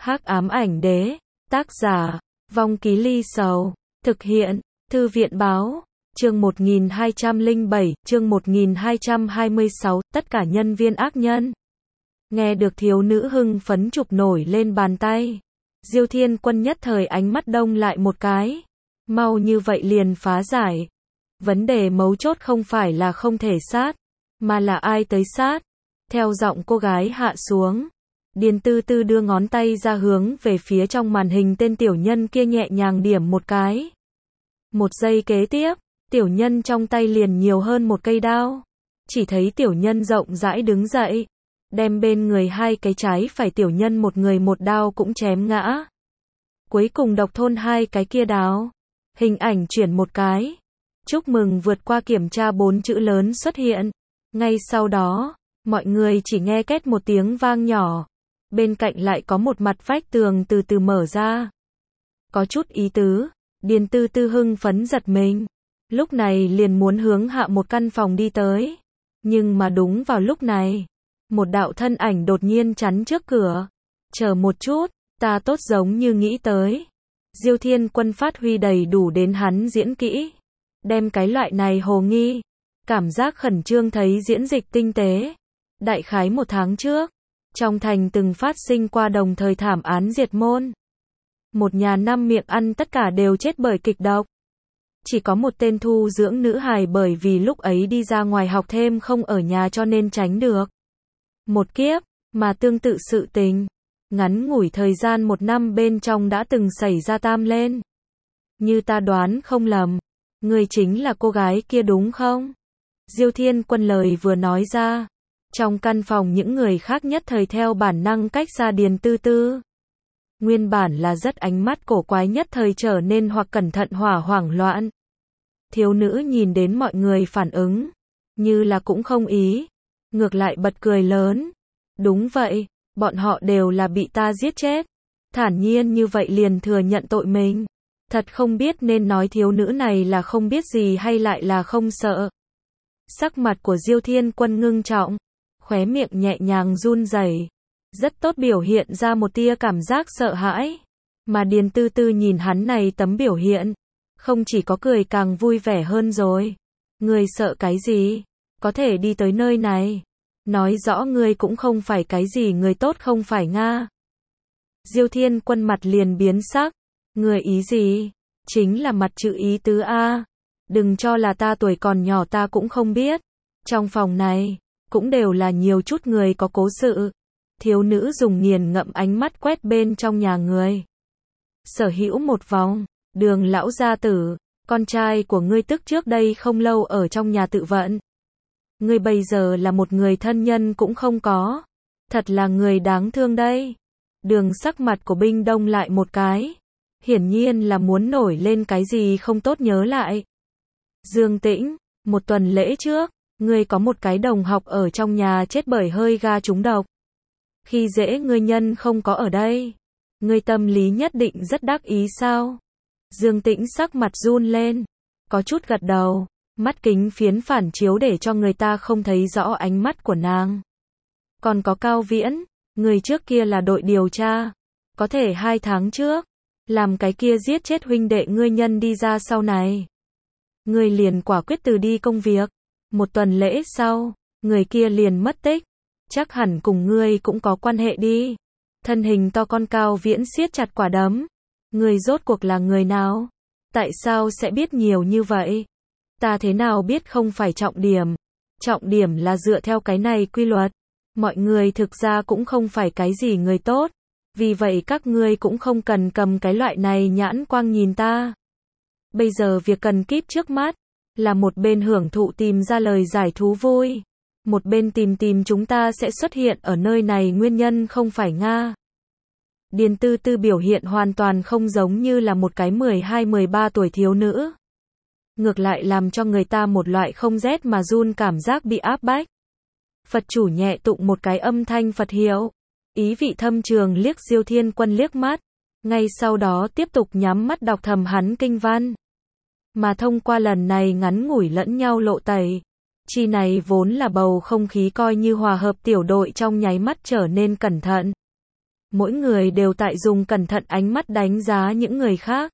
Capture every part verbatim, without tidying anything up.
Hắc ám ảnh đế, tác giả, Vong Ký Ly Sầu, thực hiện, Thư viện báo, chương một nghìn hai trăm lẻ bảy, chương một nghìn hai trăm hai mươi sáu, tất cả nhân viên ác nhân. Nghe được thiếu nữ hưng phấn chụp nổi lên bàn tay. Diêu Thiên Quân nhất thời ánh mắt đông lại một cái. Mau như vậy liền phá giải. Vấn đề mấu chốt không phải là không thể sát, mà là ai tới sát. Theo giọng cô gái hạ xuống, Điền Tư Tư đưa ngón tay ra hướng về phía trong màn hình tên tiểu nhân kia nhẹ nhàng điểm một cái. Một giây kế tiếp, tiểu nhân trong tay liền nhiều hơn một cây đao. Chỉ thấy tiểu nhân rộng rãi đứng dậy, đem bên người hai cái trái phải tiểu nhân một người một đao cũng chém ngã. Cuối cùng độc thôn hai cái kia đao. Hình ảnh chuyển một cái. Chúc mừng vượt qua kiểm tra bốn chữ lớn xuất hiện. Ngay sau đó, mọi người chỉ nghe két một tiếng vang nhỏ. Bên cạnh lại có một mặt vách tường từ từ mở ra. Có chút ý tứ, Điền Tư Tư hưng phấn giật mình. Lúc này liền muốn hướng hạ một căn phòng đi tới. Nhưng mà đúng vào lúc này, một đạo thân ảnh đột nhiên chắn trước cửa. Chờ một chút, ta tốt giống như nghĩ tới. Diêu Thiên Quân phát huy đầy đủ đến hắn diễn kỹ. Đem cái loại này hồ nghi, cảm giác khẩn trương thấy diễn dịch tinh tế. Đại khái một tháng trước, trong thành từng phát sinh qua đồng thời thảm án diệt môn. Một nhà năm miệng ăn tất cả đều chết bởi kịch độc. Chỉ có một tên thu dưỡng nữ hài bởi vì lúc ấy đi ra ngoài học thêm không ở nhà cho nên tránh được một kiếp, mà tương tự sự tình, ngắn ngủi thời gian một năm bên trong đã từng xảy ra tam lên. Như ta đoán không lầm, ngươi chính là cô gái kia đúng không? Diêu Thiên Quân lời vừa nói ra, trong căn phòng những người khác nhất thời theo bản năng cách xa Điền Tư Tư. Nguyên bản là rất ánh mắt cổ quái nhất thời trở nên hoặc cẩn thận hỏa hoảng loạn. Thiếu nữ nhìn đến mọi người phản ứng, như là cũng không ý, ngược lại bật cười lớn. Đúng vậy, bọn họ đều là bị ta giết chết. Thản nhiên như vậy liền thừa nhận tội mình. Thật không biết nên nói thiếu nữ này là không biết gì hay lại là không sợ. Sắc mặt của Diêu Thiên Quân ngưng trọng, khóe miệng nhẹ nhàng run rẩy, rất tốt biểu hiện ra một tia cảm giác sợ hãi. Mà Điền Tư Tư nhìn hắn này tấm biểu hiện, không chỉ có cười càng vui vẻ hơn rồi. Ngươi sợ cái gì? Có thể đi tới nơi này, nói rõ ngươi cũng không phải cái gì người tốt không phải nga. Diêu Thiên Quân mặt liền biến sắc. Người ý gì? Chính là mặt chữ ý tứ a. Đừng cho là ta tuổi còn nhỏ ta cũng không biết. Trong phòng này, cũng đều là nhiều chút người có cố sự. Thiếu nữ dùng nghiền ngẫm ánh mắt quét bên trong nhà người. Sở hữu một vòng, Đường lão gia tử, con trai của ngươi tức trước đây không lâu ở trong nhà tự vận. Ngươi bây giờ là một người thân nhân cũng không có. Thật là người đáng thương đây. Đường sắc mặt của Binh Đông lại một cái. Hiển nhiên là muốn nổi lên cái gì không tốt nhớ lại. Dương Tĩnh, một tuần lễ trước, ngươi có một cái đồng học ở trong nhà chết bởi hơi ga trúng độc. Khi dễ ngươi nhân không có ở đây, ngươi tâm lý nhất định rất đắc ý sao? Dương Tĩnh sắc mặt run lên, có chút gật đầu, mắt kính phiến phản chiếu để cho người ta không thấy rõ ánh mắt của nàng. Còn có Cao Viễn, người trước kia là đội điều tra, có thể hai tháng trước, làm cái kia giết chết huynh đệ ngươi nhân đi ra sau này. Ngươi liền quả quyết từ đi công việc, một tuần lễ sau, người kia liền mất tích, chắc hẳn cùng ngươi cũng có quan hệ đi. Thân hình to con Cao Viễn siết chặt quả đấm. Ngươi rốt cuộc là người nào? Tại sao sẽ biết nhiều như vậy? Ta thế nào biết không phải trọng điểm? Trọng điểm là dựa theo cái này quy luật. Mọi người thực ra cũng không phải cái gì người tốt. Vì vậy các ngươi cũng không cần cầm cái loại này nhãn quang nhìn ta. Bây giờ việc cần kíp trước mắt, là một bên hưởng thụ tìm ra lời giải thú vui. Một bên tìm tìm chúng ta sẽ xuất hiện ở nơi này nguyên nhân không phải nga. Điền Tư Tư biểu hiện hoàn toàn không giống như là một cái mười hai mười ba tuổi thiếu nữ. Ngược lại làm cho người ta một loại không rét mà run cảm giác bị áp bách. Phật chủ nhẹ tụng một cái âm thanh Phật hiệu. Ý vị thâm trường liếc Diêu Thiên Quân liếc mắt. Ngay sau đó tiếp tục nhắm mắt đọc thầm hắn kinh văn. Mà thông qua lần này ngắn ngủi lẫn nhau lộ tẩy. Chi này vốn là bầu không khí coi như hòa hợp tiểu đội trong nháy mắt trở nên cẩn thận. Mỗi người đều tại dùng cẩn thận ánh mắt đánh giá những người khác.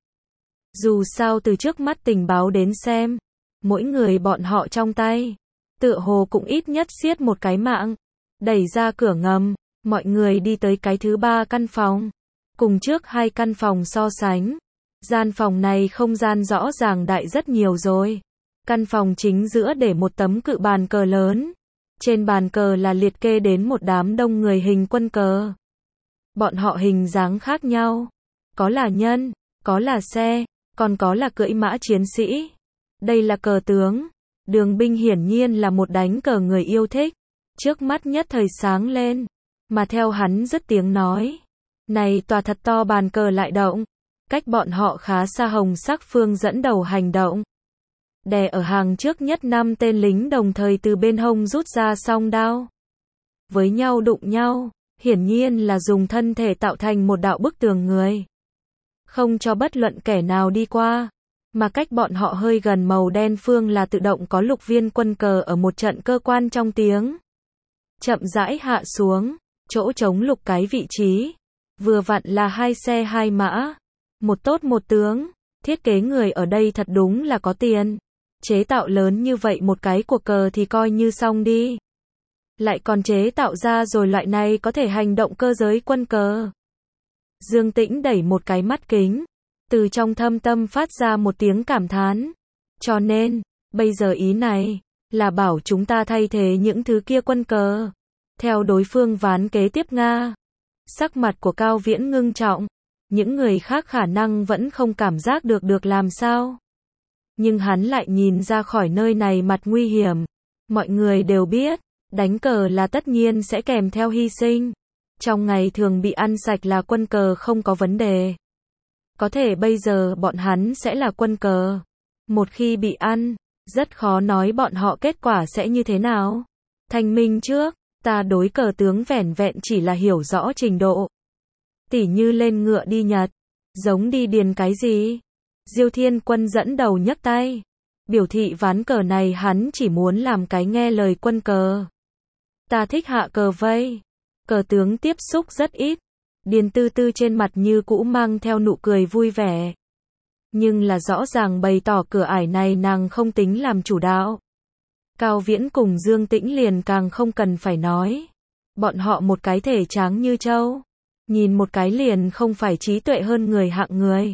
Dù sao từ trước mắt tình báo đến xem, mỗi người bọn họ trong tay, tựa hồ cũng ít nhất siết một cái mạng. Đẩy ra cửa ngầm, mọi người đi tới cái thứ ba căn phòng. Cùng trước hai căn phòng so sánh, gian phòng này không gian rõ ràng đại rất nhiều rồi. Căn phòng chính giữa để một tấm cự bàn cờ lớn. Trên bàn cờ là liệt kê đến một đám đông người hình quân cờ. Bọn họ hình dáng khác nhau. Có là nhân, có là xe, còn có là cưỡi mã chiến sĩ. Đây là cờ tướng. Đường Binh hiển nhiên là một đánh cờ người yêu thích. Trước mắt nhất thời sáng lên. Mà theo hắn dứt tiếng nói. Này tòa thật to bàn cờ lại động. Cách bọn họ khá xa Hồng Sắc Phương dẫn đầu hành động. Đè ở hàng trước nhất năm tên lính đồng thời từ bên hông rút ra song đao. Với nhau đụng nhau, hiển nhiên là dùng thân thể tạo thành một đạo bức tường người. Không cho bất luận kẻ nào đi qua. Mà cách bọn họ hơi gần màu đen phương là tự động có lục viên quân cờ ở một trận cơ quan trong tiếng. Chậm rãi hạ xuống, chỗ trống lục cái vị trí. Vừa vặn là hai xe hai mã. Một tốt một tướng. Thiết kế người ở đây thật đúng là có tiền. Chế tạo lớn như vậy một cái cuộc cờ thì coi như xong đi. Lại còn chế tạo ra rồi loại này có thể hành động cơ giới quân cờ. Dương Tĩnh đẩy một cái mắt kính. Từ trong thâm tâm phát ra một tiếng cảm thán. Cho nên, bây giờ ý này, là bảo chúng ta thay thế những thứ kia quân cờ. Theo đối phương ván kế tiếp Nga. Sắc mặt của Cao Viễn ngưng trọng. Những người khác khả năng vẫn không cảm giác được được làm sao. Nhưng hắn lại nhìn ra khỏi nơi này mặt nguy hiểm. Mọi người đều biết, đánh cờ là tất nhiên sẽ kèm theo hy sinh. Trong ngày thường bị ăn sạch là quân cờ không có vấn đề. Có thể bây giờ bọn hắn sẽ là quân cờ. Một khi bị ăn, rất khó nói bọn họ kết quả sẽ như thế nào. Thanh minh trước, ta đối cờ tướng vẻn vẹn chỉ là hiểu rõ trình độ. Tỉ như lên ngựa đi Nhật, giống đi điền cái gì. Diêu Thiên Quân dẫn đầu nhấc tay. Biểu thị ván cờ này hắn chỉ muốn làm cái nghe lời quân cờ. Ta thích hạ cờ vây. Cờ tướng tiếp xúc rất ít. Điền Tư Tư trên mặt như cũ mang theo nụ cười vui vẻ. Nhưng là rõ ràng bày tỏ cửa ải này nàng không tính làm chủ đạo. Cao Viễn cùng Dương Tĩnh liền càng không cần phải nói. Bọn họ một cái thể tráng như trâu. Nhìn một cái liền không phải trí tuệ hơn người hạng người.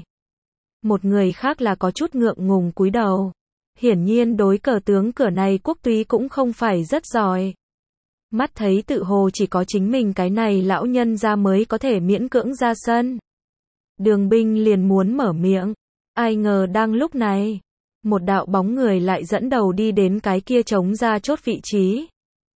Một người khác là có chút ngượng ngùng cúi đầu. Hiển nhiên đối cờ tướng cửa này quốc túy cũng không phải rất giỏi. Mắt thấy tự hồ chỉ có chính mình cái này lão nhân ra mới có thể miễn cưỡng ra sân. Đường Binh liền muốn mở miệng. Ai ngờ đang lúc này, một đạo bóng người lại dẫn đầu đi đến cái kia trống ra chốt vị trí.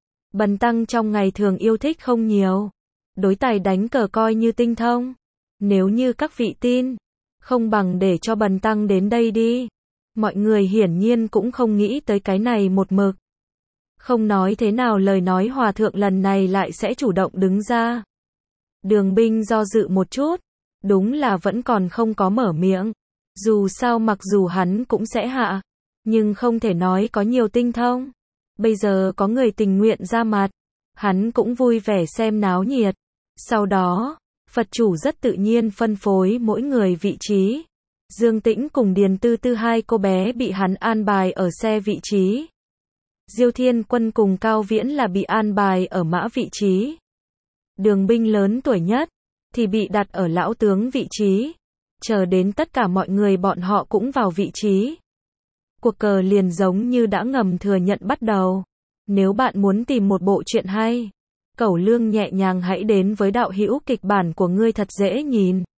Bần tăng trong ngày thường yêu thích không nhiều. Đối tài đánh cờ coi như tinh thông. Nếu như các vị tin, không bằng để cho bần tăng đến đây đi. Mọi người hiển nhiên cũng không nghĩ tới cái này một mực. Không nói thế nào lời nói hòa thượng lần này lại sẽ chủ động đứng ra. Đường Binh do dự một chút. Đúng là vẫn còn không có mở miệng. Dù sao mặc dù hắn cũng sẽ hạ. Nhưng không thể nói có nhiều tinh thông. Bây giờ có người tình nguyện ra mặt. Hắn cũng vui vẻ xem náo nhiệt. Sau đó, Phật chủ rất tự nhiên phân phối mỗi người vị trí. Dương Tĩnh cùng Điền Tư Tư hai cô bé bị hắn an bài ở xe vị trí. Diêu Thiên Quân cùng Cao Viễn là bị an bài ở mã vị trí. Đường Binh lớn tuổi nhất, thì bị đặt ở lão tướng vị trí. Chờ đến tất cả mọi người bọn họ cũng vào vị trí. Cuộc cờ liền giống như đã ngầm thừa nhận bắt đầu. Nếu bạn muốn tìm một bộ truyện hay, Cẩu Lương nhẹ nhàng hãy đến với đạo hữu kịch bản của ngươi thật dễ nhìn.